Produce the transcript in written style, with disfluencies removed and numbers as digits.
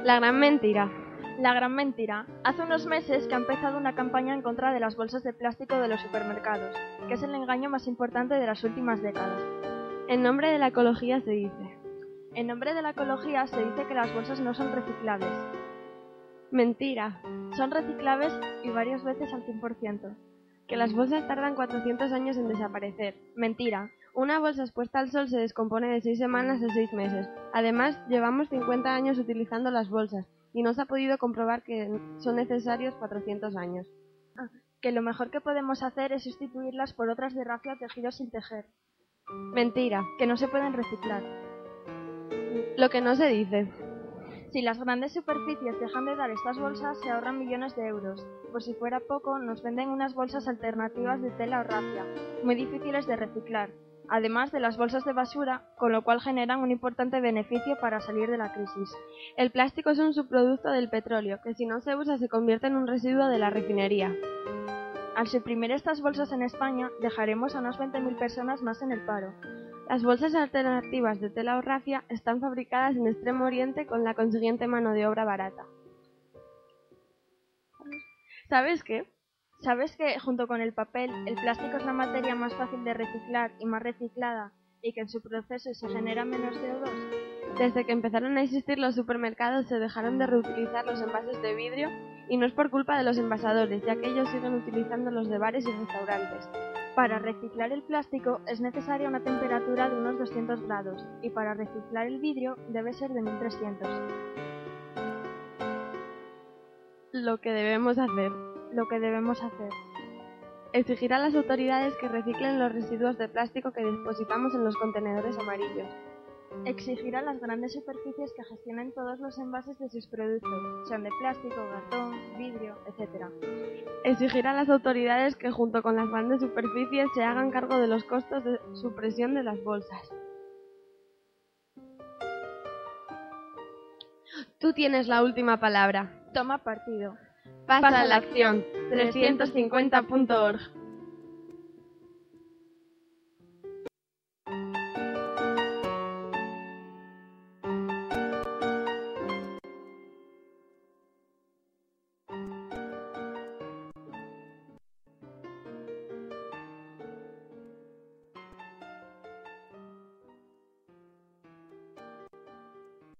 La gran mentira. La gran mentira. Hace unos meses que ha empezado una campaña en contra de las bolsas de plástico de los supermercados, que es el engaño más importante de las últimas décadas. En nombre de la ecología se dice. En nombre de la ecología se dice que las bolsas no son reciclables. Mentira. Son reciclables y varias veces al 100%. Que las bolsas tardan 400 años en desaparecer. Mentira. Una bolsa expuesta al sol se descompone de 6 semanas a 6 meses. Además, llevamos 50 años utilizando las bolsas y no se ha podido comprobar que son necesarios 400 años. Que lo mejor que podemos hacer es sustituirlas por otras de raffia o tejidos sin tejer. Mentira. Que no se pueden reciclar. Lo que no se dice. Si las grandes superficies dejan de dar estas bolsas, se ahorran millones de euros. Por si fuera poco, nos venden unas bolsas alternativas de tela o raffia, muy difíciles de reciclar, además de las bolsas de basura, con lo cual generan un importante beneficio para salir de la crisis. El plástico es un subproducto del petróleo, que si no se usa se convierte en un residuo de la refinería. Al suprimir estas bolsas en España, dejaremos a unas 20.000 personas más en el paro. Las bolsas alternativas de tela o raffia están fabricadas en Extremo Oriente con la consiguiente mano de obra barata. ¿Sabes qué? ¿Sabes que, junto con el papel, el plástico es la materia más fácil de reciclar y más reciclada, y que en su proceso se genera menos CO2? Desde que empezaron a existir los supermercados se dejaron de reutilizar los envases de vidrio, y no es por culpa de los envasadores, ya que ellos siguen utilizando los de bares y restaurantes. Para reciclar el plástico es necesaria una temperatura de unos 200 grados, y para reciclar el vidrio debe ser de 1300. Lo que debemos hacer. Exigir a las autoridades que reciclen los residuos de plástico que depositamos en los contenedores amarillos. Exigir a las grandes superficies que gestionen todos los envases de sus productos, sean de plástico, cartón, vidrio, etc. Exigir a las autoridades que junto con las grandes superficies se hagan cargo de los costos de supresión de las bolsas. Tú tienes la última palabra. Toma partido. Pasa a la acción. 350.org